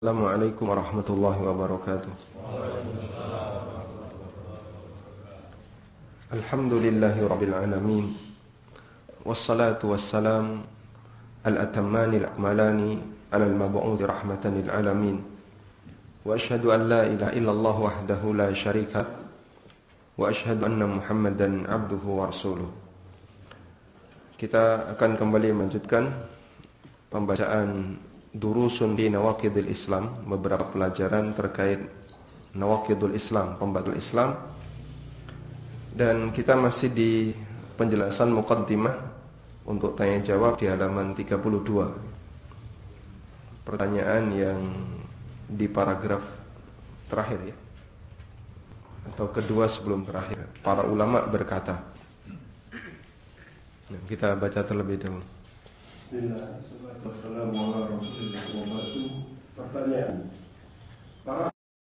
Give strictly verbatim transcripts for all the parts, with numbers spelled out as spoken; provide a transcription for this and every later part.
Assalamualaikum warahmatullahi wabarakatuh. Alhamdulillahi rabbil alamin. Wassalatu wassalam al-atammani al-akmalani ala al-mab'uthi rahmatan lil alamin. Wa asyhadu an la ilaha illallah wahdahu la syarika wa asyhadu anna Muhammadan abduhu wa rasuluh. Kita akan kembali melanjutkan pembacaan Durusun di Nawaqidil Islam, beberapa pelajaran terkait Nawaqidul Islam, pembatal Islam. Dan kita masih di penjelasan muqaddimah untuk tanya jawab di halaman tiga puluh dua. Pertanyaan yang di paragraf terakhir ya, atau kedua sebelum terakhir. Para ulama berkata. Nah, kita baca terlebih dahulu. Bismillahirrahmanirrahim. Pertanyaan. Para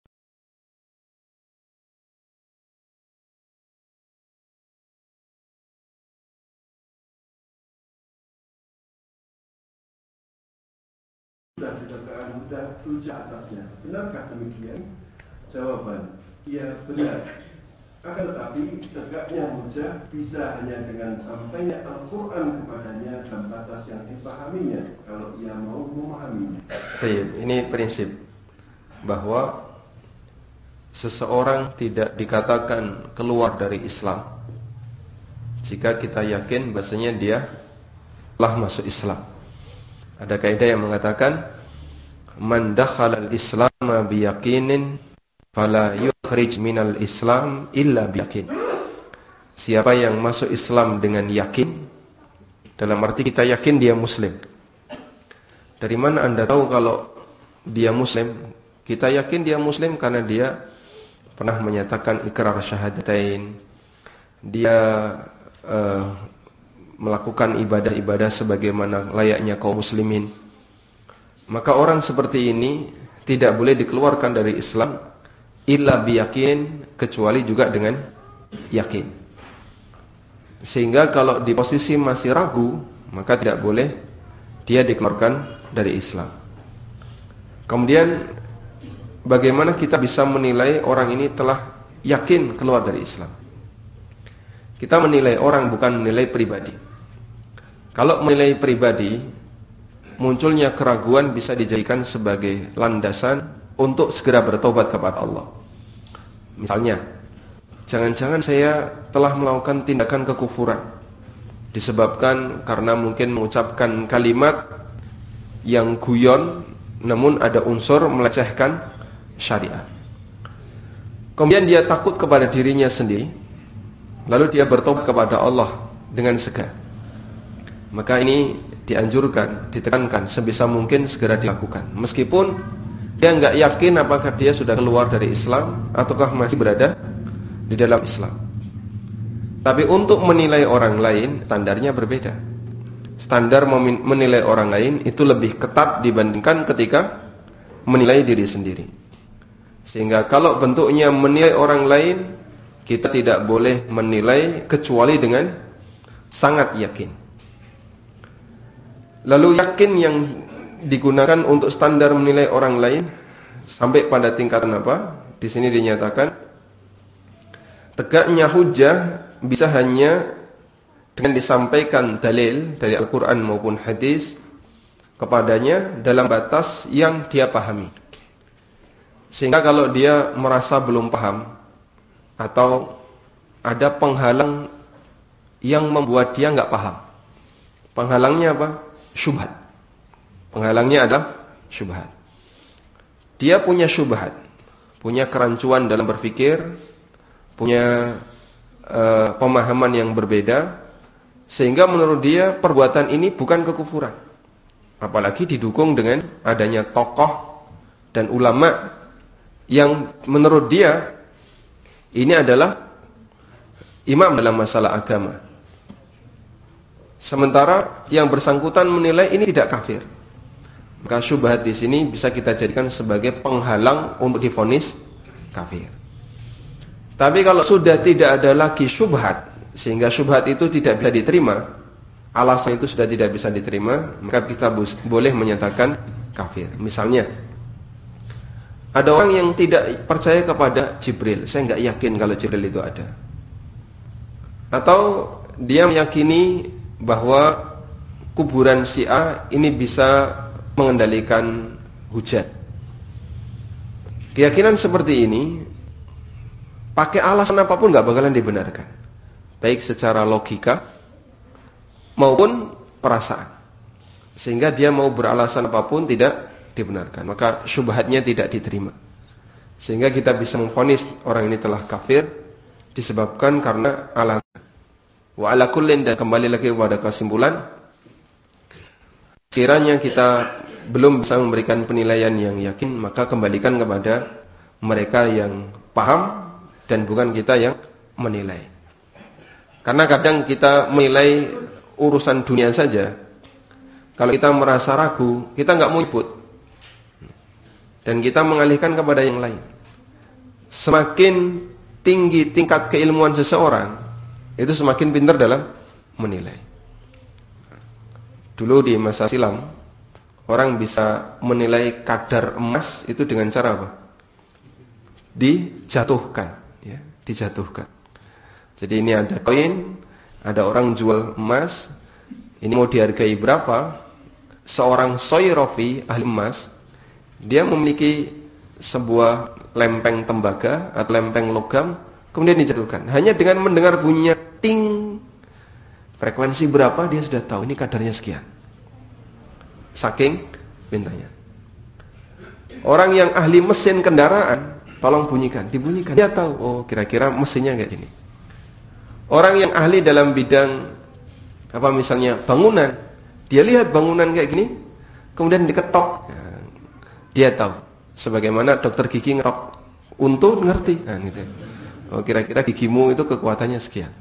sudah dikatakan mudah hujah atasnya. Benarkah demikian? Jawaban, iya benar. Akan tetapi tegaknya hujah bisa hanya dengan sampainya Al-Quran kepadanya dalam batas yang dipahaminya, kalau ia mau memahaminya. Baik, ini prinsip bahwa seseorang tidak dikatakan keluar dari Islam jika kita yakin bahasanya dia telah masuk Islam. Ada kaidah yang mengatakan man dakhala al-Islam biyaqinin fala yukhrij minal Islam illa biyakin. Siapa yang masuk Islam dengan yakin, dalam arti kita yakin dia muslim. Dari mana Anda tahu kalau dia muslim? Kita yakin dia muslim karena dia pernah menyatakan ikrar syahadatain. Dia uh, melakukan ibadah-ibadah sebagaimana layaknya kaum muslimin. Maka orang seperti ini tidak boleh dikeluarkan dari Islam illa biyakin, kecuali juga dengan yakin. Sehingga kalau di posisi masih ragu, maka tidak boleh dia dikeluarkan dari Islam. Kemudian bagaimana kita bisa menilai orang ini telah yakin keluar dari Islam? Kita menilai orang bukan menilai pribadi. Kalau menilai pribadi, munculnya keraguan bisa dijadikan sebagai landasan untuk segera bertobat kepada Allah. Misalnya, jangan-jangan saya telah melakukan tindakan kekufuran disebabkan karena mungkin mengucapkan kalimat yang guyon namun ada unsur melecehkan syariat. Kemudian dia takut kepada dirinya sendiri, lalu dia bertobat kepada Allah dengan segera. Maka ini dianjurkan, ditekankan sebisa mungkin segera dilakukan, meskipun dia enggak yakin apakah dia sudah keluar dari Islam ataukah masih berada di dalam Islam. Tapi untuk menilai orang lain standarnya berbeda. Standar menilai orang lain itu lebih ketat dibandingkan ketika menilai diri sendiri. Sehingga kalau bentuknya menilai orang lain, kita tidak boleh menilai kecuali dengan sangat yakin. Lalu yakin yang digunakan untuk standar menilai orang lain sampai pada tingkatan apa? Di sini dinyatakan tegaknya hujjah bisa hanya dengan disampaikan dalil dari Al-Quran maupun hadis kepadanya dalam batas yang dia pahami. Sehingga kalau dia merasa belum paham atau ada penghalang yang membuat dia enggak paham, penghalangnya apa? Syubhat. Penghalangnya adalah syubhat. Dia punya syubhat, punya kerancuan dalam berpikir, punya uh, pemahaman yang berbeda, sehingga menurut dia perbuatan ini bukan kekufuran. Apalagi didukung dengan adanya tokoh dan ulama yang menurut dia ini adalah imam dalam masalah agama. Sementara yang bersangkutan menilai ini tidak kafir. Maka syubhat di sini bisa kita jadikan sebagai penghalang untuk divonis kafir. Tapi kalau sudah tidak ada lagi syubhat, sehingga syubhat itu tidak bisa diterima, alasan itu sudah tidak bisa diterima, maka kita boleh menyatakan kafir. Misalnya, Ada orang yang tidak percaya kepada Jibril. Saya nggak yakin kalau Jibril itu ada. Atau dia meyakini bahwa kuburan si A ini bisa mengendalikan hujan. Keyakinan seperti ini, pakai alasan apapun nggak bakalan dibenarkan, baik secara logika maupun perasaan. Sehingga dia mau beralasan apapun tidak dibenarkan, maka syubhatnya tidak diterima. Sehingga kita bisa memvonis orang ini telah kafir disebabkan karena alasan. Wa ala kullin, dan kembali lagi kepada kesimpulan, sekiranya kita belum bisa memberikan penilaian yang yakin, maka kembalikan kepada mereka yang paham dan bukan kita yang menilai. Karena kadang kita menilai urusan dunia saja, kalau kita merasa ragu, kita nggak mau nyebut dan kita mengalihkan kepada yang lain. Semakin tinggi tingkat keilmuan seseorang, itu semakin pintar dalam menilai. Dulu di masa silam, orang bisa menilai kadar emas itu dengan cara apa? Dijatuhkan, ya, dijatuhkan. Jadi ini ada koin, ada orang jual emas, ini mau dihargai berapa? Seorang soyrofi, ahli emas, dia memiliki sebuah lempeng tembaga atau lempeng logam, kemudian dijatuhkan. Hanya dengan mendengar bunyinya ting, frekuensi berapa, dia sudah tahu ini kadarnya sekian. Saking pintanya. Orang yang ahli mesin kendaraan, tolong bunyikan, dibunyikan, dia tahu, oh kira-kira mesinnya kayak gini. Orang yang ahli dalam bidang apa misalnya bangunan, dia lihat bangunan kayak gini, kemudian diketok, ya, dia tahu. Sebagaimana dokter gigi ngetok untu, ngerti, nah, gitu. Oh kira-kira gigimu itu kekuatannya sekian.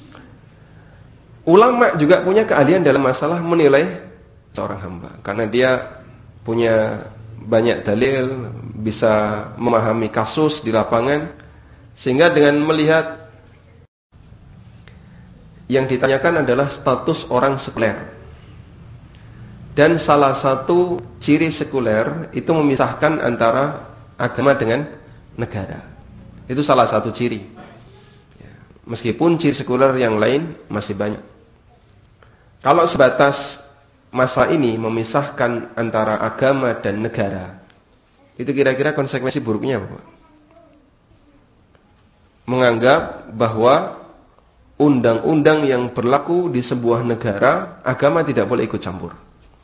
Ulama juga punya keahlian dalam masalah menilai seorang hamba, karena dia punya banyak dalil, bisa memahami kasus di lapangan, sehingga dengan melihat yang ditanyakan adalah status orang sekuler. Dan salah satu ciri sekuler itu memisahkan antara agama dengan negara. Itu salah satu ciri. Meskipun ciri sekuler yang lain masih banyak. Kalau sebatas masa ini memisahkan antara agama dan negara, itu kira-kira konsekuensi buruknya apa, Pak? Menganggap bahwa undang-undang yang berlaku di sebuah negara, agama tidak boleh ikut campur.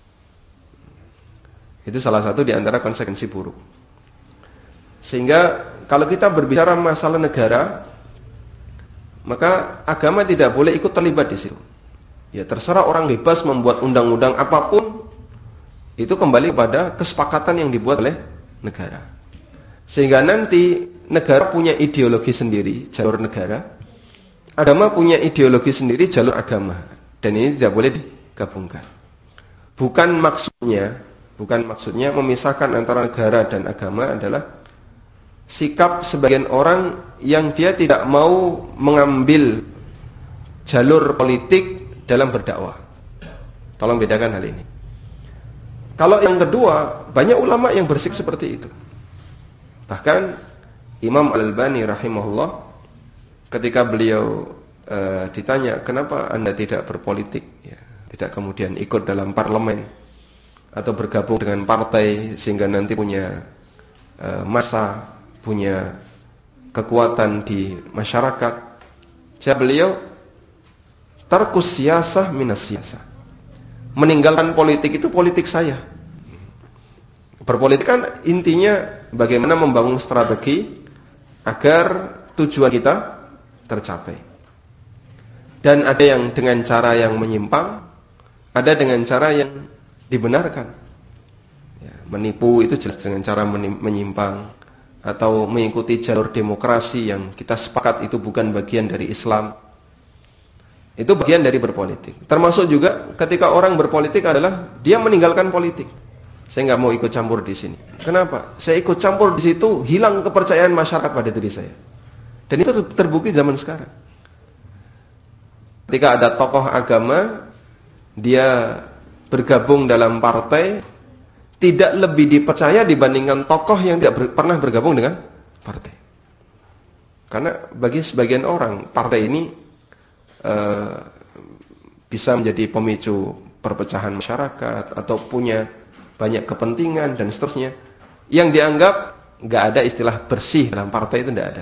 Itu salah satu di antara konsekuensi buruk. Sehingga kalau kita berbicara masalah negara, maka agama tidak boleh ikut terlibat di situ. Ya terserah orang bebas membuat undang-undang apapun, itu kembali pada kesepakatan yang dibuat oleh negara. Sehingga nanti negara punya ideologi sendiri, jalur negara, agama punya ideologi sendiri, jalur agama, dan ini tidak boleh digabungkan. Bukan maksudnya, bukan maksudnya memisahkan antara negara dan agama adalah sikap sebagian orang yang dia tidak mau mengambil jalur politik dalam berdakwah. Tolong bedakan hal ini. Kalau yang kedua, banyak ulama yang bersikap seperti itu. Bahkan Imam Al-Albani rahimahullah, ketika beliau e, ditanya, kenapa Anda tidak berpolitik, ya, tidak kemudian ikut dalam parlemen atau bergabung dengan partai sehingga nanti punya e, massa, punya kekuatan di masyarakat. Jawab beliau, tarkus siyasah minas siyasah. Meninggalkan politik itu politik saya. Berpolitik kan intinya bagaimana membangun strategi agar tujuan kita tercapai. Dan ada yang dengan cara yang menyimpang, ada dengan cara yang dibenarkan. Ya, menipu itu jelas dengan cara menyimpang, atau mengikuti jalur demokrasi yang kita sepakat itu bukan bagian dari Islam. Itu bagian dari berpolitik. Termasuk juga ketika orang berpolitik adalah dia meninggalkan politik. Saya nggak mau ikut campur di sini. Kenapa? Saya ikut campur di situ, hilang kepercayaan masyarakat pada diri saya. Dan itu terbukti zaman sekarang. Ketika ada tokoh agama, dia bergabung dalam partai, tidak lebih dipercaya dibandingkan tokoh yang tidak ber, pernah bergabung dengan partai. Karena bagi sebagian orang, partai ini uh, bisa menjadi pemicu perpecahan masyarakat atau punya banyak kepentingan dan seterusnya. Yang dianggap nggak ada istilah bersih dalam partai itu tidak ada.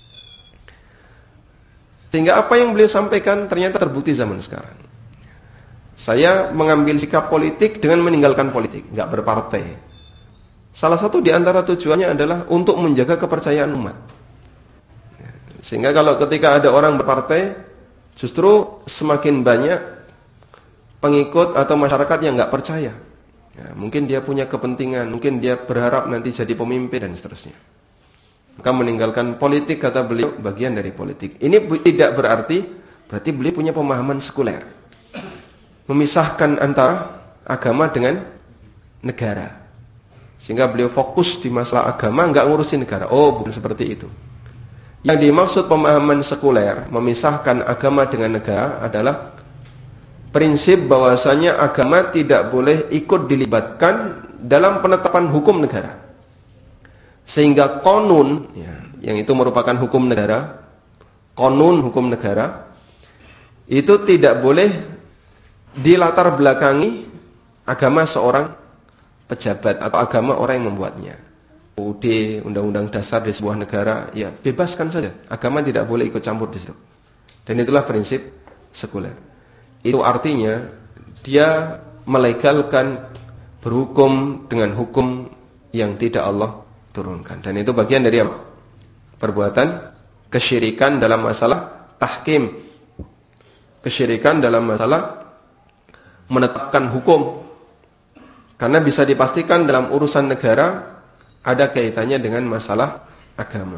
Sehingga apa yang beliau sampaikan ternyata terbukti zaman sekarang. Saya mengambil sikap politik dengan meninggalkan politik, nggak berpartai. Salah satu di antara tujuannya adalah untuk menjaga kepercayaan umat. Sehingga kalau ketika ada orang berpartai, justru semakin banyak pengikut atau masyarakat yang nggak percaya. Ya, mungkin dia punya kepentingan, mungkin dia berharap nanti jadi pemimpin dan seterusnya. Maka meninggalkan politik, kata beliau, bagian dari politik. Ini tidak berarti berarti beliau punya pemahaman sekuler, memisahkan antara agama dengan negara, sehingga beliau fokus di masalah agama, nggak ngurusin negara. Oh, bukan seperti itu. Yang dimaksud pemahaman sekuler, memisahkan agama dengan negara, adalah prinsip bahwasanya agama tidak boleh ikut dilibatkan dalam penetapan hukum negara. Sehingga konun, ya, yang itu merupakan hukum negara, konun hukum negara, itu tidak boleh dilatar belakangi agama seorang pejabat atau agama orang yang membuatnya. U U D, Undang-Undang Dasar di sebuah negara, ya bebaskan saja. Agama tidak boleh ikut campur di situ. Dan itulah prinsip sekuler. Itu artinya dia melegalkan berhukum dengan hukum yang tidak Allah turunkan. Dan itu bagian dari apa? Perbuatan kesyirikan dalam masalah tahkim. Kesyirikan dalam masalah menetapkan hukum. Karena bisa dipastikan dalam urusan negara ada kaitannya dengan masalah agama.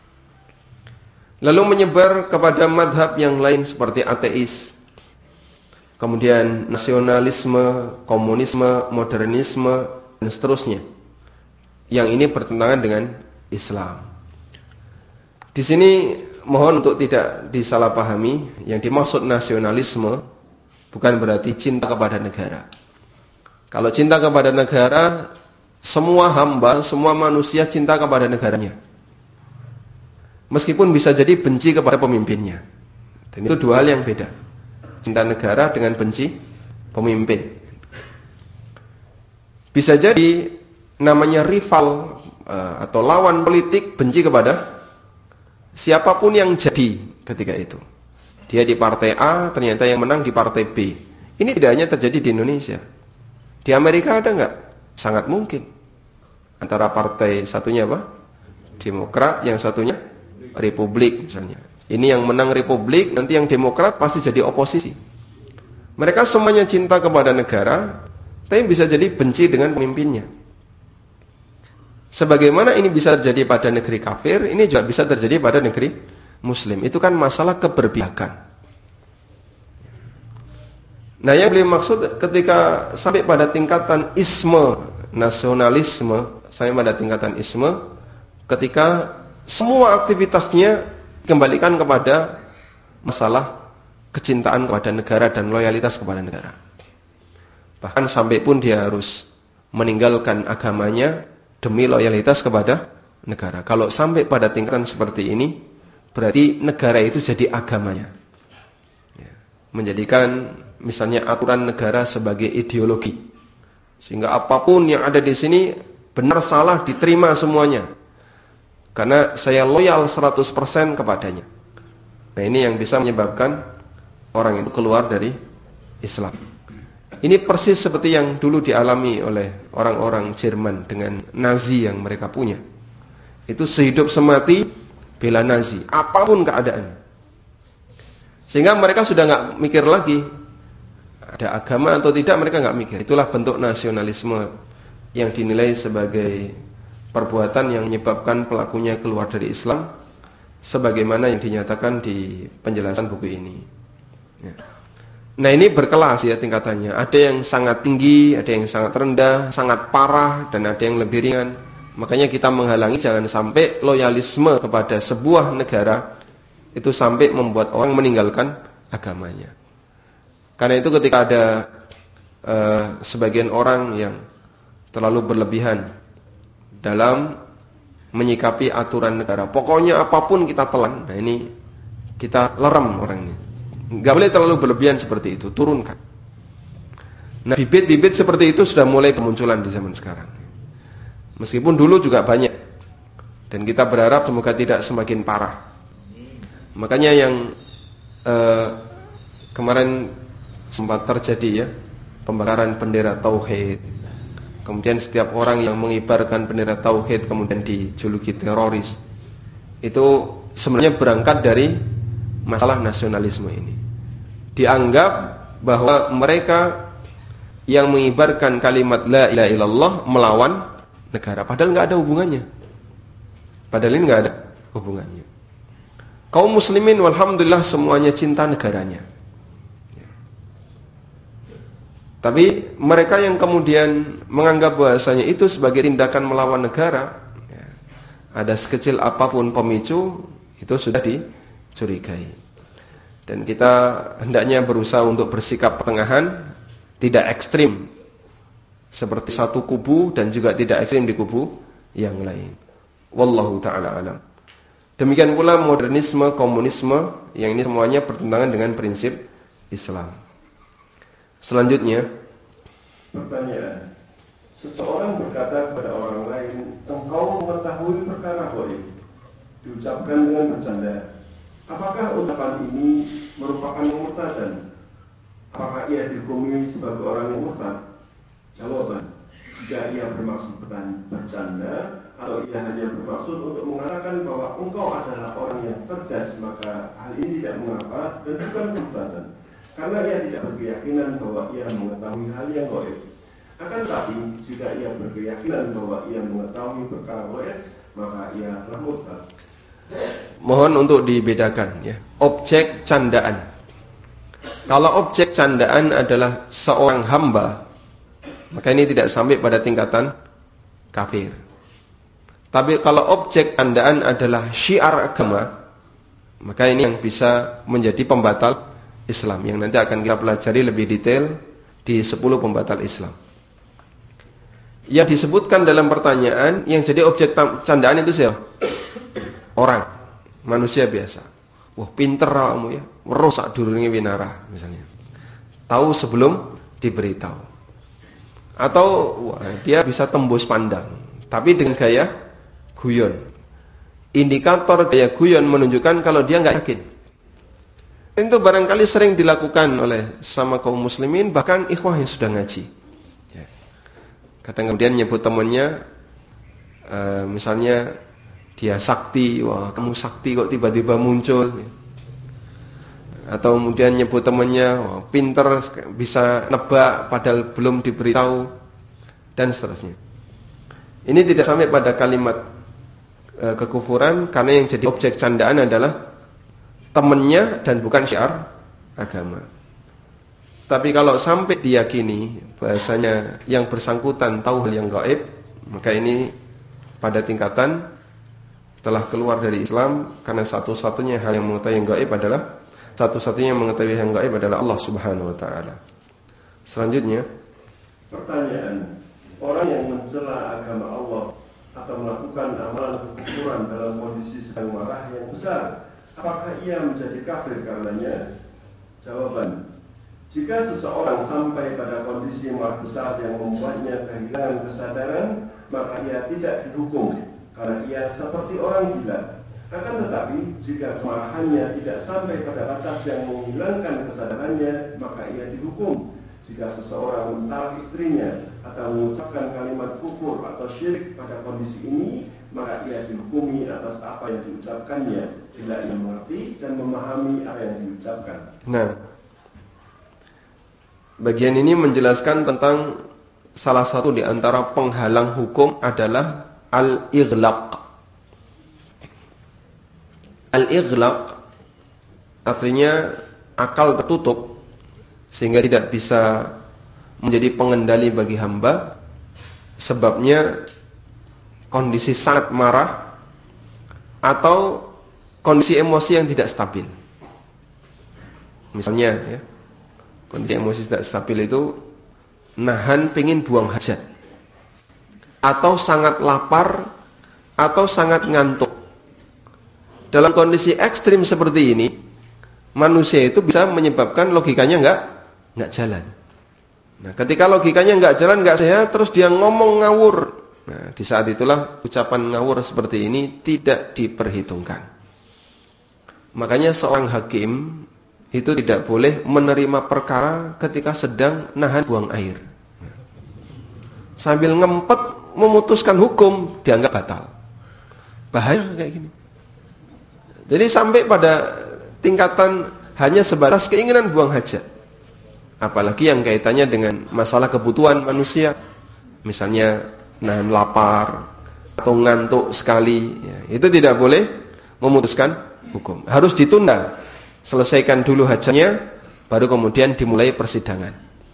Lalu menyebar kepada madhab yang lain seperti ateis, kemudian nasionalisme, komunisme, modernisme, dan seterusnya. Yang ini bertentangan dengan Islam. Di sini mohon untuk tidak disalahpahami, yang dimaksud nasionalisme bukan berarti cinta kepada negara. Kalau cinta kepada negara, semua hamba, semua manusia cinta kepada negaranya. Meskipun bisa jadi benci kepada pemimpinnya. Dan itu dua hal yang beda. Cinta negara dengan benci pemimpin. Bisa jadi namanya rival uh, atau lawan politik benci kepada siapapun yang jadi ketika itu. Dia di partai A, ternyata yang menang di partai B. Ini tidak hanya terjadi di Indonesia. Di Amerika ada nggak? Sangat mungkin. Antara partai satunya apa? Demokrat, yang satunya Republik misalnya. Ini yang menang Republik, nanti yang Demokrat pasti jadi oposisi. Mereka semuanya cinta kepada negara, tapi bisa jadi benci dengan pemimpinnya. Sebagaimana ini bisa terjadi pada negeri kafir, ini juga bisa terjadi pada negeri Muslim. Itu kan masalah keberpihakan. Nah, yang beliau maksud ketika sampai pada tingkatan isme, nasionalisme, sampai pada tingkatan isme, ketika semua aktivitasnya kembalikan kepada masalah kecintaan kepada negara dan loyalitas kepada negara. Bahkan sampai pun dia harus meninggalkan agamanya demi loyalitas kepada negara. Kalau sampai pada tingkatan seperti ini, berarti negara itu jadi agamanya. Ya. Menjadikan misalnya aturan negara sebagai ideologi. Sehingga apapun yang ada di sini, benar salah diterima semuanya. Karena saya loyal seratus persen kepadanya. Nah, ini yang bisa menyebabkan orang itu keluar dari Islam. Ini persis seperti yang dulu dialami oleh orang-orang Jerman dengan Nazi yang mereka punya. Itu sehidup semati bela Nazi, apapun keadaannya. Sehingga mereka sudah nggak mikir lagi ada agama atau tidak, mereka nggak mikir. Itulah bentuk nasionalisme yang dinilai sebagai perbuatan yang menyebabkan pelakunya keluar dari Islam, sebagaimana yang dinyatakan di penjelasan buku ini. Ya. Nah, ini berkelas ya tingkatannya. Ada yang sangat tinggi, ada yang sangat rendah, sangat parah, dan ada yang lebih ringan. Makanya kita menghalangi jangan sampai loyalisme kepada sebuah negara itu sampai membuat orang meninggalkan agamanya. Karena itu ketika ada uh, sebagian orang yang terlalu berlebihan dalam menyikapi aturan negara. Pokoknya apapun kita telan. Nah ini kita lerem orang ini. Nggak boleh terlalu berlebihan seperti itu, turunkan. Nah bibit-bibit seperti itu sudah mulai bermunculan di zaman sekarang. Meskipun dulu juga banyak. Dan kita berharap semoga tidak semakin parah. Makanya yang eh, kemarin sempat terjadi ya, pembakaran bendera tauhid. Kemudian setiap orang yang mengibarkan bendera tauhid kemudian dijuluki teroris. Itu sebenarnya berangkat dari masalah nasionalisme ini. Dianggap bahwa mereka yang mengibarkan kalimat la ilaha illallah melawan negara, padahal nggak ada hubungannya. Padahal ini nggak ada hubungannya. Kaum muslimin walhamdulillah semuanya cinta negaranya. Tapi mereka yang kemudian menganggap bahasanya itu sebagai tindakan melawan negara, ya, ada sekecil apapun pemicu, itu sudah dicurigai. Dan kita hendaknya berusaha untuk bersikap pertengahan, tidak ekstrim seperti satu kubu dan juga tidak ekstrim di kubu yang lain. Wallahu ta'ala alam. Demikian pula modernisme, komunisme, yang ini semuanya bertentangan dengan prinsip Islam. Selanjutnya, pertanyaan. Seseorang berkata kepada orang lain, engkau mengetahui perkara gaib. Diucapkan dengan bercanda. Apakah ucapan ini merupakan kemurtadan? Apakah ia dihukumi sebagai orang yang murtad? Jawaban, jika ia bermaksud bercanda atau ia hanya bermaksud untuk mengatakan bahwa engkau adalah orang yang cerdas, maka hal ini tidak mengapa dan bukan kemurtadan. Karena ia tidak berkeyakinan bahwa ia mengetahui hal yang gaib. Akan tetapi, jika ia berkeyakinan bahwa ia mengetahui perkara gaib, maka ia telah murtad. Mohon untuk dibedakan ya. Objek candaan. Kalau objek candaan adalah seorang hamba, maka ini tidak sampai pada tingkatan kafir. Tapi kalau objek candaan adalah syiar agama, maka ini yang bisa menjadi pembatal Islam, yang nanti akan kita pelajari lebih detail di sepuluh pembatal Islam. Yang disebutkan dalam pertanyaan, yang jadi objek candaan itu siapa? Orang, manusia biasa. Wah, pinter kamu ya, rusak dulunya winara misalnya. Tahu sebelum diberitahu. Atau wah, dia bisa tembus pandang, tapi dengan gaya guyon. Indikator gaya guyon menunjukkan kalau dia nggak yakin. Itu barangkali sering dilakukan oleh sama kaum muslimin, bahkan ikhwah yang sudah ngaji. Ya. Kadang kemudian nyebut temannya, uh, misalnya dia sakti, wah kamu sakti kok tiba-tiba muncul. Ya. Atau kemudian nyebut temannya, wah pinter bisa nebak padahal belum diberitahu, dan seterusnya. Ini tidak sampai pada kalimat uh, kekufuran, karena yang jadi objek candaan adalah temannya dan bukan syiar agama. Tapi kalau sampai diyakini bahasanya yang bersangkutan tahu hal yang gaib, maka ini pada tingkatan telah keluar dari Islam, karena satu-satunya hal yang mengetahui yang gaib adalah satu-satunya yang mengetahui yang gaib adalah Allah Subhanahu wa taala. Selanjutnya, pertanyaan, orang yang mencela agama Allah atau melakukan amalan kekufuran dalam kondisi sedang marah yang besar, apakah ia menjadi kafir karenanya? Jawaban, jika seseorang sampai pada kondisi marah besar yang membuatnya kehilangan kesadaran, maka ia tidak dihukum, karena ia seperti orang gila. Akan tetapi, jika kemarahannya tidak sampai pada batas yang menghilangkan kesadarannya, maka ia dihukum. Jika seseorang mentalak istrinya atau mengucapkan kalimat kufur atau syirik pada kondisi ini, maka ia dihukumi atas apa yang diucapkannya, bila ia mengerti dan memahami apa yang diucapkan. Nah, bagian ini menjelaskan tentang salah satu di antara penghalang hukum adalah al-ighlaq. Al-ighlaq artinya akal tertutup sehingga tidak bisa menjadi pengendali bagi hamba. Sebabnya kondisi sangat marah atau kondisi emosi yang tidak stabil. Misalnya ya, kondisi emosi tidak stabil itu nahan pengen buang hajat. atau sangat lapar, atau sangat ngantuk. Dalam kondisi ekstrim seperti ini, manusia itu bisa menyebabkan logikanya nggak nggak jalan. Nah, ketika logikanya nggak jalan, nggak sehat, terus dia ngomong ngawur. Nah, di saat itulah ucapan ngawur seperti ini tidak diperhitungkan. Makanya seorang hakim itu tidak boleh menerima perkara ketika sedang nahan buang air. Sambil ngempet memutuskan hukum, dianggap batal. Bahaya kayak gini. Jadi sampai pada tingkatan hanya sebatas keinginan buang hajat. Apalagi yang kaitannya dengan masalah kebutuhan manusia. Misalnya nahan lapar atau ngantuk sekali, ya, itu tidak boleh memutuskan hukum. Harus ditunda, selesaikan dulu hajatnya, baru kemudian dimulai persidangan.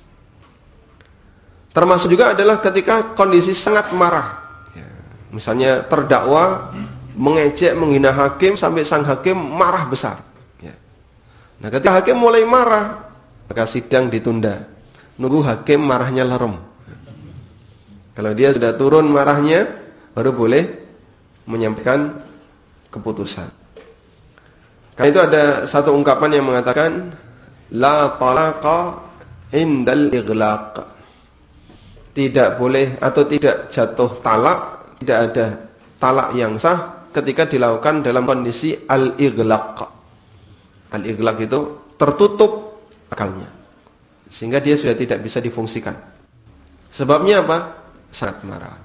Termasuk juga adalah ketika kondisi sangat marah, ya, misalnya terdakwa mengejek, menghina hakim sampai sang hakim marah besar, ya. Nah, ketika hakim mulai marah, maka sidang ditunda, nunggu hakim marahnya larem. Kalau dia sudah turun marahnya, baru boleh menyampaikan keputusan. Karena itu ada satu ungkapan yang mengatakan la talaqa indal ighlaq. Tidak boleh atau tidak jatuh talak, tidak ada talak yang sah ketika dilakukan dalam kondisi al-ighlaq. Al-ighlaq itu tertutup akalnya, sehingga dia sudah tidak bisa difungsikan. Sebabnya apa? Sangat marah.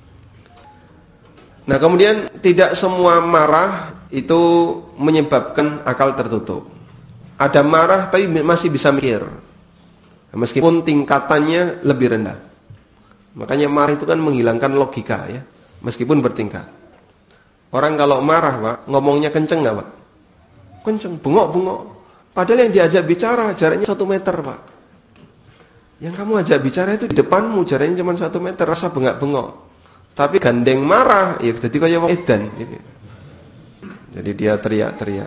Nah, kemudian tidak semua marah itu menyebabkan akal tertutup. Ada marah tapi masih bisa mikir, meskipun tingkatannya lebih rendah. Makanya marah itu kan menghilangkan logika, ya, meskipun bertingkat. Orang kalau marah, Pak, ngomongnya kenceng nggak, Pak? Kenceng, bengok-bengok. Padahal yang diajak bicara jaraknya satu meter, Pak. Yang kamu ajak bicara itu di depanmu, jaraknya cuma satu meter, rasa bengak-bengok. Tapi gandeng marah, ya jadi kayak wong edan. Jadi dia teriak-teriak.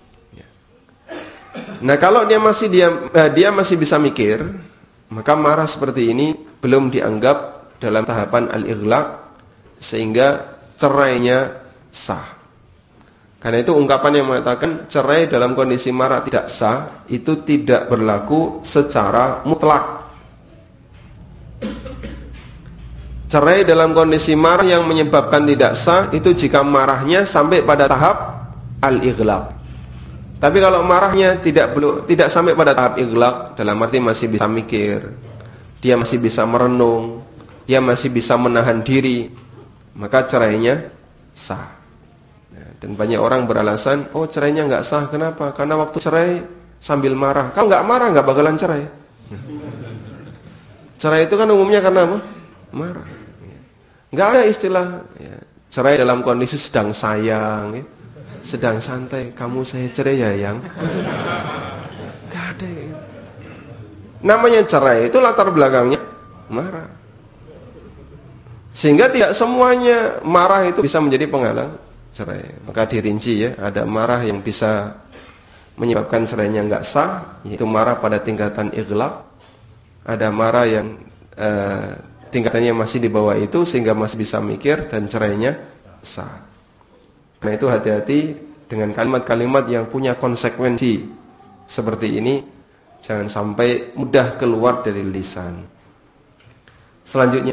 Nah, kalau dia masih diam, eh, dia masih bisa mikir, maka marah seperti ini belum dianggap dalam tahapan al-ighlaq, sehingga cerainya sah. Karena itu ungkapan yang mengatakan cerai dalam kondisi marah tidak sah, itu tidak berlaku secara mutlak. Cerai dalam kondisi marah yang menyebabkan tidak sah itu jika marahnya sampai pada tahap al-ighlaq. Tapi kalau marahnya tidak belum tidak sampai pada tahap ighlaq, dalam arti masih bisa mikir, dia masih bisa merenung, dia masih bisa menahan diri, maka cerainya sah. Dan banyak orang beralasan, oh cerainya nggak sah, kenapa? Karena waktu cerai sambil marah. Kalau nggak marah nggak bakalan cerai. Cerai itu kan umumnya karena apa? Marah. Nggak ada istilah ya, cerai dalam kondisi sedang sayang, ya, sedang santai. Kamu saya cerai ya yang? Nggak ada. Ya. Namanya cerai itu latar belakangnya marah. Sehingga tidak semuanya marah itu bisa menjadi penghalang cerai. Maka dirinci, ya, ada marah yang bisa menyebabkan cerainya nggak sah, yaitu marah pada tingkatan ighlaq. Ada marah yang eh, tingkatannya masih di bawah itu sehingga masih bisa mikir dan cerainya sah. Karena itu hati-hati dengan kalimat-kalimat yang punya konsekuensi seperti ini, jangan sampai mudah keluar dari lisan. Selanjutnya,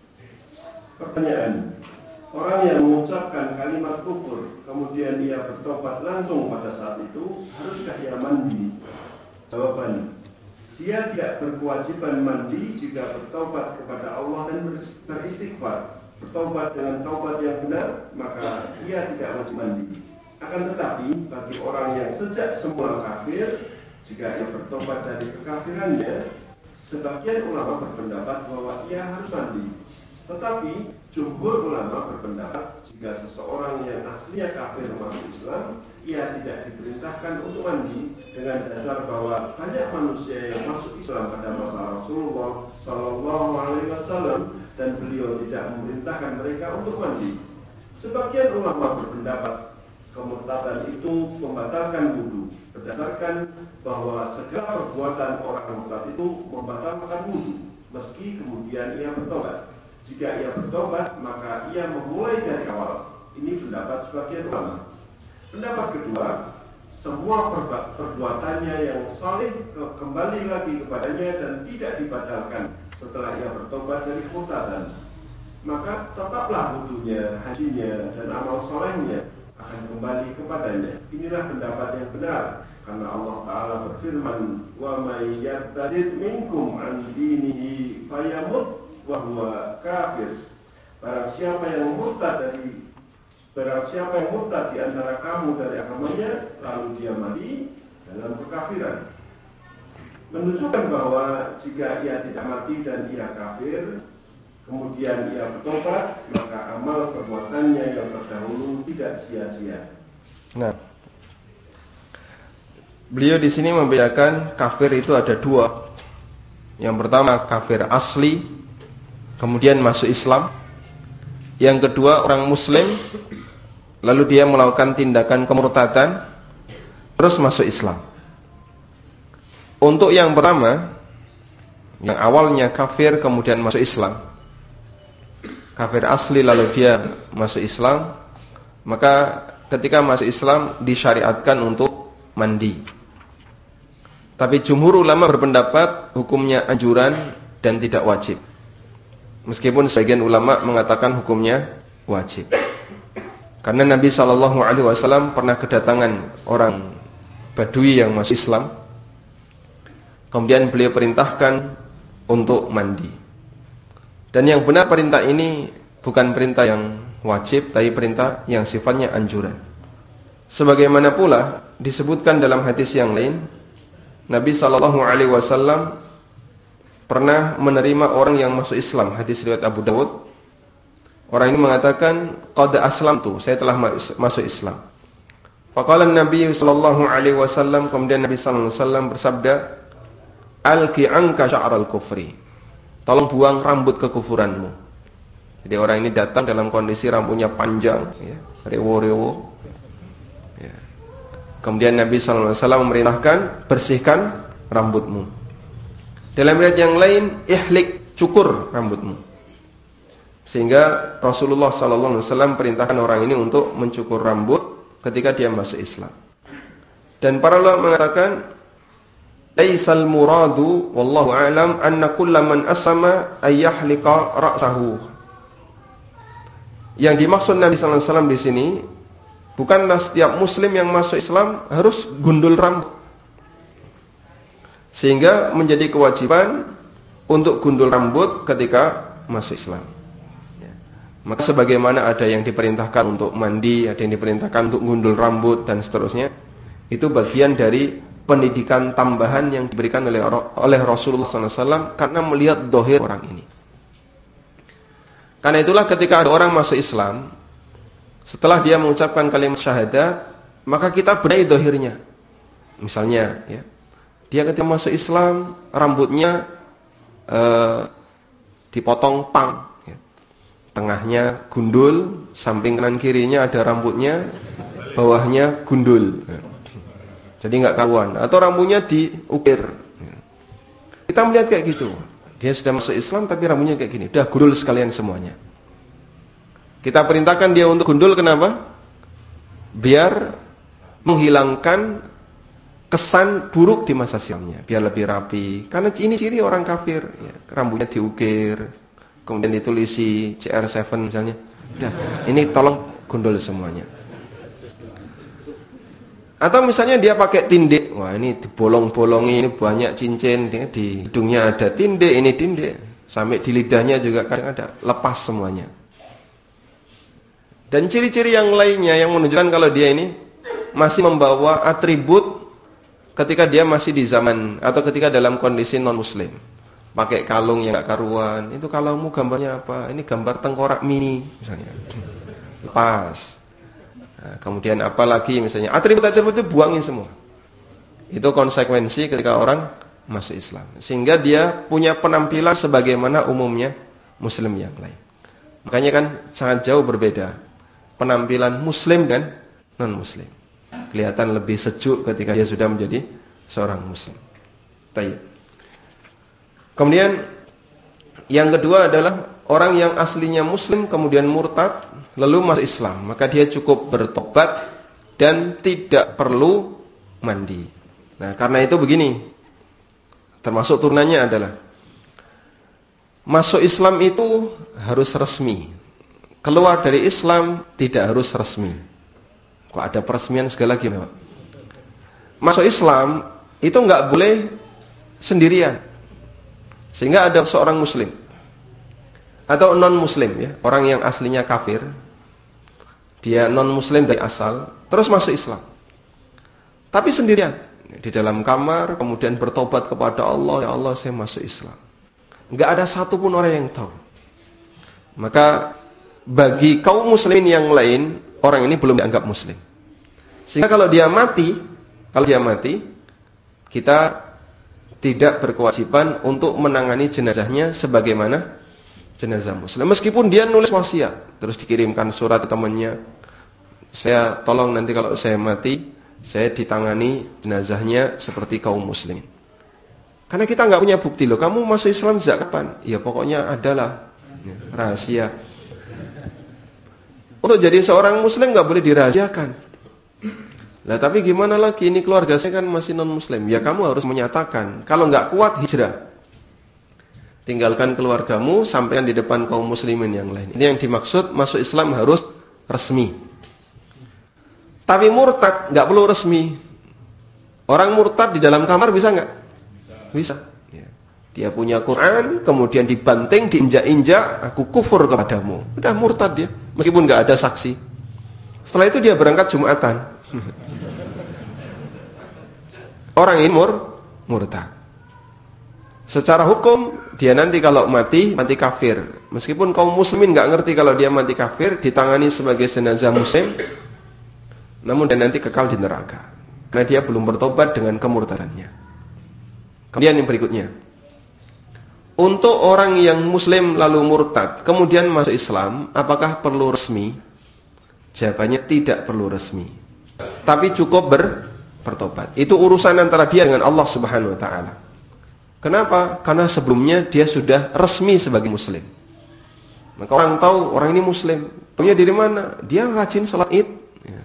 pertanyaan, orang yang mengucapkan kalimat kufur kemudian dia bertobat langsung pada saat itu, haruskah ia mandi? Jawaban, dia tidak berkewajiban mandi jika bertobat kepada Allah dan beristighfar. Bertobat dengan taubat yang benar, maka ia tidak wajib mandi. Akan tetapi, bagi orang yang sejak semula kafir, jika ia bertobat dari kekafirannya, sebagian ulama berpendapat bahwa ia harus mandi. Tetapi, jumhur ulama berpendapat jika seseorang yang aslinya kafir masuk Islam, ia tidak diperintahkan untuk mandi dengan dasar bahwa banyak manusia yang masuk Islam pada masa Rasulullah Sallallahu Alaihi Wasallam dan beliau tidak memerintahkan mereka untuk mandi. Sebagian ulama berpendapat kemurtadan itu membatalkan wudu berdasarkan bahwa segala perbuatan orang murtad itu membatalkan wudu meski kemudian ia bertobat. Jika ia bertobat, maka ia memulai dari awal. Ini pendapat sebagian ulama. Pendapat kedua, semua perba- perbuatannya yang saleh ke- kembali lagi kepadanya dan tidak dibatalkan setelah ia bertobat dari kemurtadan. Maka tetaplah wudunya, hajinya, dan amal solehnya akan kembali kepadanya. Inilah pendapat yang benar, karena Allah Ta'ala berfirman, wa may yartadid minkum an dinihi fayamut wa huwa kafir. Barang siapa yang murtad dari barang siapa yang murtad di antara kamu dari agamanya, lalu dia mati dalam kekafiran, menunjukkan bahwa jika ia tidak mati dan ia kafir, kemudian ia bertobat, maka amal perbuatannya yang terdahulu tidak sia-sia. Nah, beliau di sini membedakan kafir itu ada dua. Yang pertama kafir asli, kemudian masuk Islam. Yang kedua orang Muslim, lalu dia melakukan tindakan kemurtadan, terus masuk Islam. Untuk yang pertama, yang awalnya kafir kemudian masuk Islam, kafir asli lalu dia masuk Islam, maka ketika masuk Islam disyariatkan untuk mandi. Tapi jumhur ulama berpendapat hukumnya anjuran dan tidak wajib. Meskipun sebagian ulama mengatakan hukumnya wajib. Karena Nabi shallallahu alaihi wasallam pernah kedatangan orang Badui yang masuk Islam. Kemudian beliau perintahkan untuk mandi. Dan yang benar perintah ini bukan perintah yang wajib, tapi perintah yang sifatnya anjuran. Sebagaimana pula disebutkan dalam hadis yang lain, Nabi shallallahu alaihi wasallam pernah menerima orang yang masuk Islam. Hadis riwayat Abu Dawud. Orang ini mengatakan, qad aslamtu, saya telah masuk Islam. Faqala Nabi sallallahu alaihi wasallam, kemudian Nabi sallallahu alaihi wasallam bersabda, alqi anka sya'ral kufri. Tolong buang rambut kekufuranmu. Jadi orang ini datang dalam kondisi rambutnya panjang, ya, rewo-rewo. Ya. Kemudian Nabi sallallahu alaihi wasallam memerintahkan, bersihkan rambutmu. Dalam riwayat yang lain, ihlik, cukur rambutmu. Sehingga Rasulullah sallallahu alaihi wasallam perintahkan orang ini untuk mencukur rambut ketika dia masuk Islam. Dan para ulama mengatakan, laisal muradu wallahu a'lam anna kullaman asama ay yahlika ra'sahu. Yang dimaksud Nabi sallallahu alaihi wasallam di sini bukanlah setiap muslim yang masuk Islam harus gundul rambut. Sehingga menjadi kewajiban untuk gundul rambut ketika masuk Islam. Ya. Maka sebagaimana ada yang diperintahkan untuk mandi, ada yang diperintahkan untuk gundul rambut dan seterusnya, itu bagian dari pendidikan tambahan yang diberikan oleh oleh Rasulullah sallallahu alaihi wasallam karena melihat dohir orang ini. Karena itulah ketika ada orang masuk Islam, setelah dia mengucapkan kalimat syahadat, maka kita benahi dohirnya. Misalnya, ya, dia ketika masuk Islam, rambutnya eh, dipotong pang, ya. Tengahnya gundul, samping kanan kirinya ada rambutnya, bawahnya gundul. Ya. Jadi nggak karuan. Atau rambutnya diukir. Ya. Kita melihat kayak gitu. Dia sudah masuk Islam tapi rambutnya kayak gini. Udah gundul sekalian semuanya. Kita perintahkan dia untuk gundul, kenapa? Biar menghilangkan kesan buruk di masa silamnya, biar lebih rapi. Karena ini ciri orang kafir, ya. Rambutnya diukir, kemudian ditulisi C R tujuh misalnya. Udah, ini tolong gundul semuanya. Atau misalnya dia pakai tinde, wah ini dibolong-bolongi, ini banyak cincin, di hidungnya ada tinde, ini tinde, sampai di lidahnya juga kadang ada, lepas semuanya. Dan ciri-ciri yang lainnya yang menunjukkan kalau dia ini masih membawa atribut ketika dia masih di zaman atau ketika dalam kondisi non-muslim. Pakai kalung yang gak karuan. Itu kalungmu gambarnya apa? Ini gambar tengkorak mini misalnya. Lepas. Nah, kemudian apa lagi misalnya? Atribut-atribut itu buangin semua. Itu konsekuensi ketika orang masuk Islam. Sehingga dia punya penampilan sebagaimana umumnya muslim yang lain. Makanya kan sangat jauh berbeda penampilan muslim dan non-muslim. Kelihatan lebih sejuk ketika dia sudah menjadi seorang muslim. Baik. Kemudian yang kedua adalah orang yang aslinya muslim kemudian murtad lalu masuk Islam, maka dia cukup bertobat dan tidak perlu mandi. Nah, karena itu begini, termasuk turunannya adalah masuk Islam itu harus resmi. Keluar dari Islam tidak harus resmi. Kok ada peresmian segala lagi, Pak? Masuk Islam itu nggak boleh sendirian. Sehingga ada seorang muslim atau non-muslim ya, orang yang aslinya kafir, dia non-muslim dari asal, terus masuk Islam. Tapi sendirian di dalam kamar, kemudian bertobat kepada Allah, ya Allah saya masuk Islam. Nggak ada satupun orang yang tahu. Maka bagi kaum muslimin yang lain, orang ini belum dianggap muslim. Sehingga kalau dia mati, kalau dia mati, kita tidak berkewajiban untuk menangani jenazahnya sebagaimana jenazah muslim. Meskipun dia nulis wasiat, terus dikirimkan surat ke temannya, saya tolong nanti kalau saya mati, saya ditangani jenazahnya seperti kaum muslimin. Karena kita nggak punya bukti loh. Kamu masuk Islam sejak kapan? Ya pokoknya adalah ya, rahasia. Untuk jadi seorang muslim nggak boleh dirahasiakan. Lah tapi gimana lagi, ini keluarga saya kan masih non muslim. Ya kamu harus menyatakan. Kalau nggak kuat hijrah, tinggalkan keluargamu, sampaikan di depan kaum muslimin yang lain. Ini yang dimaksud masuk Islam harus resmi. Tapi murtad nggak perlu resmi. Orang murtad di dalam kamar bisa nggak? Bisa. Ya. Dia punya Quran, kemudian dibanting, diinjak-injak, aku kufur kepadamu. Udah murtad dia, meskipun nggak ada saksi. Setelah itu dia berangkat Jumatan. Orang ini mur, murtad. Secara hukum dia nanti kalau mati mati kafir. Meskipun kaum muslimin nggak ngerti kalau dia mati kafir, ditangani sebagai jenazah muslim. Namun dia nanti kekal di neraka. Karena dia belum bertobat dengan kemurtadannya. Kemudian yang berikutnya, untuk orang yang muslim lalu murtad kemudian masuk Islam, apakah perlu resmi? Jawabannya tidak perlu resmi, tapi cukup ber, bertobat. Itu urusan antara dia dengan Allah Subhanahu Wa Taala. Kenapa? Karena sebelumnya dia sudah resmi sebagai muslim. Maka orang tahu orang ini muslim. Tahunya dari mana? Dia rajin sholat id. Ya,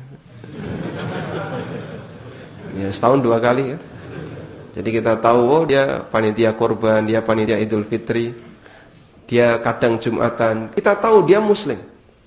ya setahun dua kali ya. Jadi kita tahu, oh dia panitia korban, dia panitia Idul Fitri, dia kadang Jumatan. Kita tahu dia muslim.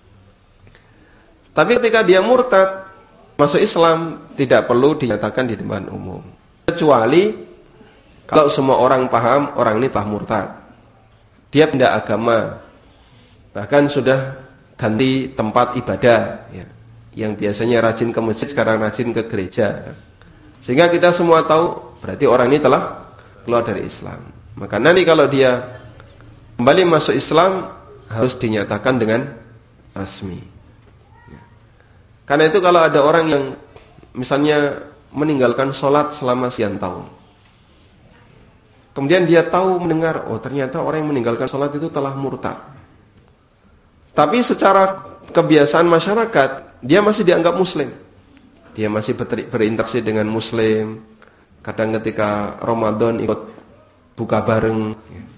Tapi ketika dia murtad, masuk Islam, tidak perlu dinyatakan di depan umum. Kecuali kalau semua orang paham, orang ini telah murtad. Dia pindah agama. Bahkan sudah ganti tempat ibadah. Ya. Yang biasanya rajin ke masjid, sekarang rajin ke gereja. Sehingga kita semua tahu, berarti orang ini telah keluar dari Islam. Maka nanti kalau dia kembali masuk Islam, harus dinyatakan dengan resmi. Ya. Karena itu kalau ada orang yang misalnya meninggalkan sholat selama sekian tahun, kemudian dia tahu mendengar, oh ternyata orang yang meninggalkan sholat itu telah murtad. Tapi secara kebiasaan masyarakat, dia masih dianggap muslim. Dia masih berinteraksi dengan muslim. Kadang ketika Ramadan ikut buka bareng.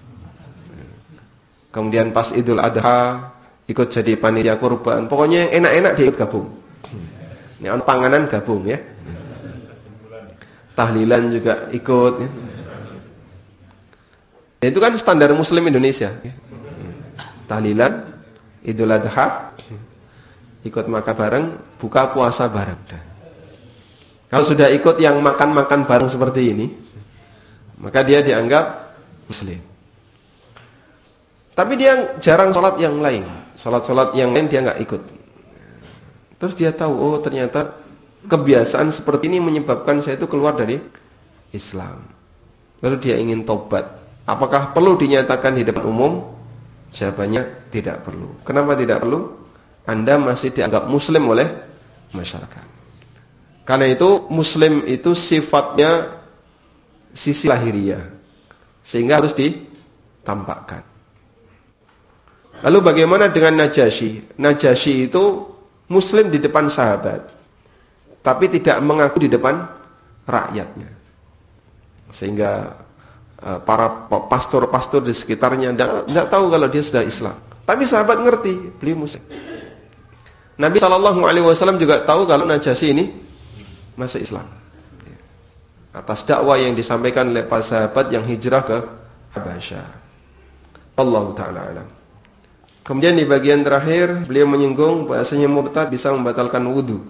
Kemudian pas Idul Adha ikut jadi panitia kurban. Pokoknya yang enak-enak dia ikut gabung. Ini panganan gabung ya. Tahlilan juga ikut ya. Itu kan standar muslim Indonesia ya. Tahlilan, Idul Adha, ikut makan bareng, buka puasa bareng. Kalau sudah ikut yang makan-makan bareng seperti ini, maka dia dianggap muslim. Tapi dia jarang sholat yang lain. Sholat-sholat yang lain dia nggak ikut. Terus dia tahu, oh ternyata kebiasaan seperti ini menyebabkan saya itu keluar dari Islam. Lalu dia ingin tobat. Apakah perlu dinyatakan di depan umum? Jawabannya tidak perlu. Kenapa tidak perlu? Anda masih dianggap muslim oleh masyarakat. Karena itu muslim itu sifatnya sisi lahiriah, sehingga harus ditampakkan. Lalu bagaimana dengan Najasyi? Najasyi itu muslim di depan sahabat, tapi tidak mengaku di depan rakyatnya. Sehingga para pastor-pastor di sekitarnya tidak tahu kalau dia sudah Islam. Tapi sahabat ngerti, beliau muslim. Nabi shallallahu alaihi wasallam juga tahu kalau Najasyi ini masuk Islam. Atas dakwah yang disampaikan oleh para sahabat yang hijrah ke Habasyah. Allahu ta'ala alam. Kemudian di bagian terakhir beliau menyinggung bahasanya murtad bisa membatalkan wudu.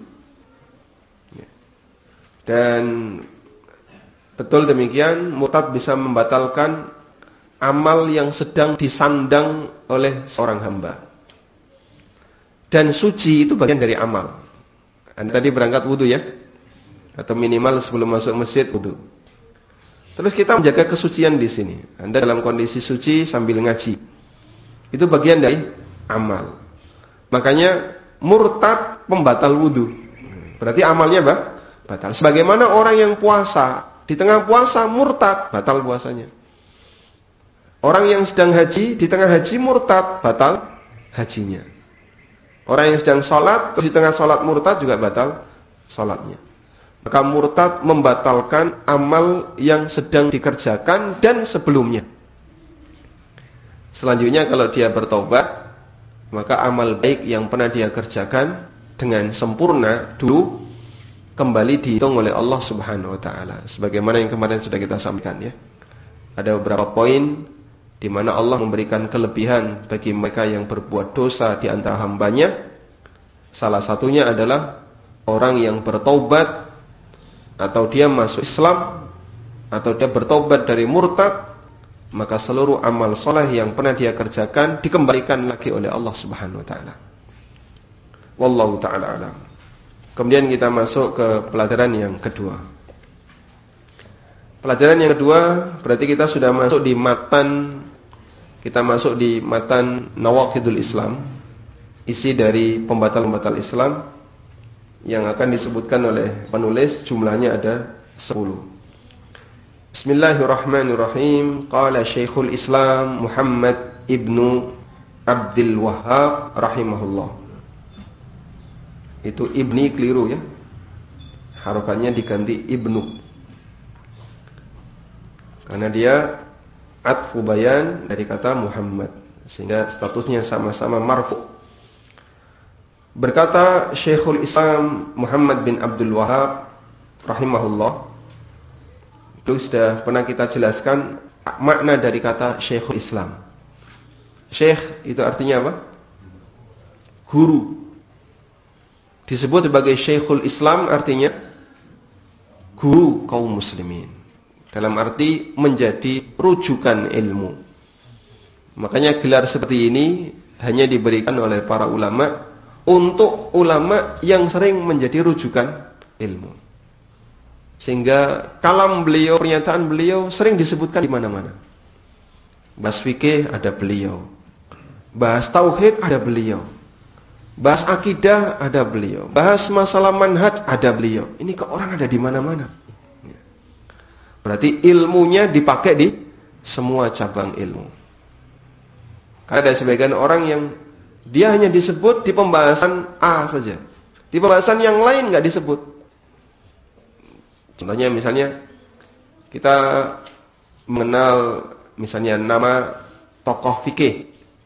Dan betul demikian, murtad bisa membatalkan amal yang sedang disandang oleh seorang hamba. Dan suci itu bagian dari amal. Anda tadi berangkat wudu ya? Atau minimal sebelum masuk masjid wudu. Terus kita menjaga kesucian di sini. Anda dalam kondisi suci sambil ngaji. Itu bagian dari amal. Makanya murtad pembatal wudu. Berarti amalnya apa? Batal. Sebagaimana orang yang puasa, di tengah puasa murtad, batal puasanya. Orang yang sedang haji, di tengah haji murtad, batal hajinya. Orang yang sedang sholat, terus di tengah sholat murtad juga batal sholatnya. Maka murtad membatalkan amal yang sedang dikerjakan dan sebelumnya. Selanjutnya kalau dia bertobat, maka amal baik yang pernah dia kerjakan dengan sempurna dulu kembali dihitung oleh Allah Subhanahu wa taala. Sebagaimana yang kemarin sudah kita sampaikan ya. Ada beberapa poin di mana Allah memberikan kelebihan bagi mereka yang berbuat dosa di antara hambanya. Salah satunya adalah orang yang bertaubat atau dia masuk Islam atau dia bertobat dari murtad, maka seluruh amal soleh yang pernah dia kerjakan dikembalikan lagi oleh Allah Subhanahu wa taala. Wallahu taala alam. Kemudian kita masuk ke pelajaran yang kedua. Pelajaran yang kedua berarti kita sudah masuk di matan, kita masuk di matan Nawaqidul Islam, isi dari pembatal-pembatal Islam yang akan disebutkan oleh penulis, jumlahnya ada sepuluh. Bismillahirrahmanirrahim. Qala Syekhul Islam Muhammad ibnu Abdul Wahhab rahimahullah. Itu ibni keliru ya. Harokannya diganti ibnu. Karena dia atfu bayan dari kata Muhammad, sehingga statusnya sama-sama marfu. Berkata Syekhul Islam Muhammad bin Abdul Wahhab rahimahullah. Itu sudah pernah kita jelaskan makna dari kata Syekhul Islam. Syekh itu artinya apa? Guru. Disebut sebagai Syekhul Islam artinya guru kaum muslimin. Dalam arti menjadi rujukan ilmu. Makanya gelar seperti ini hanya diberikan oleh para ulama untuk ulama yang sering menjadi rujukan ilmu. Sehingga kalam beliau, pernyataan beliau sering disebutkan di mana-mana. Bahas fikih ada beliau. Bahas tauhid ada beliau. Bahas akidah ada beliau. Bahas masalah manhaj ada beliau. Ini kok orang ada di mana-mana. Berarti ilmunya dipakai di semua cabang ilmu. Karena ada sebagian orang yang dia hanya disebut di pembahasan A saja. Di pembahasan yang lain nggak disebut. Contohnya misalnya kita mengenal misalnya nama tokoh fikih.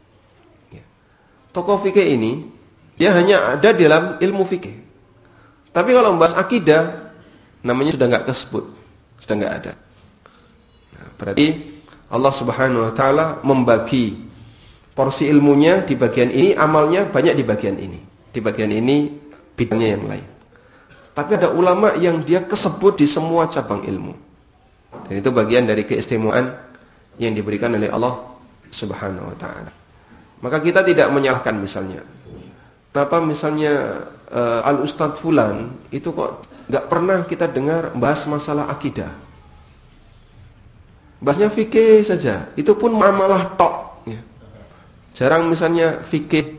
Tokoh fikih ini dia hanya ada dalam ilmu fikih. Tapi kalau membahas akidah, namanya sudah nggak tersebut, sudah nggak ada. Nah, berarti Allah Subhanahu Wa Taala membagi porsi ilmunya di bagian ini, amalnya banyak di bagian ini, di bagian ini bidangnya yang lain. Tapi ada ulama yang dia kesebut di semua cabang ilmu, dan itu bagian dari keistimewaan yang diberikan oleh Allah Subhanahu Wa Taala. Maka kita tidak menyalahkan misalnya. Kenapa misalnya uh, Al-Ustadz Fulan itu kok gak pernah kita dengar bahas masalah akidah. Bahasnya fikih saja, itu pun amalah tok ya. Jarang misalnya fikih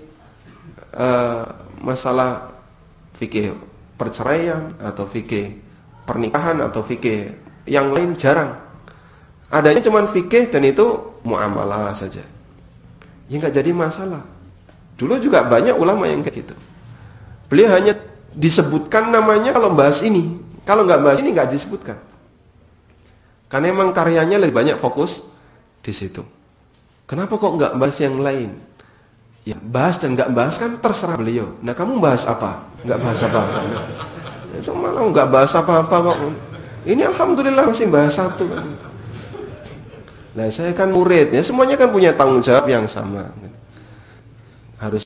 uh, masalah fikih perceraian atau fikih pernikahan atau fikih yang lain jarang. Adanya cuma fikih dan itu muamalah saja. Ya gak jadi masalah. Dulu juga banyak ulama yang kayak gitu. Beliau hanya disebutkan namanya kalau bahas ini. Kalau nggak bahas ini nggak disebutkan. Karena emang karyanya lebih banyak fokus di situ. Kenapa kok nggak bahas yang lain? Ya, bahas dan nggak bahas kan terserah beliau. Nah, kamu bahas apa? Nggak bahas apa-apa. Itu malah nggak bahas apa-apa kok. Ini alhamdulillah masih bahas satu. Nah, saya kan murid ya, semuanya kan punya tanggung jawab yang sama. Harus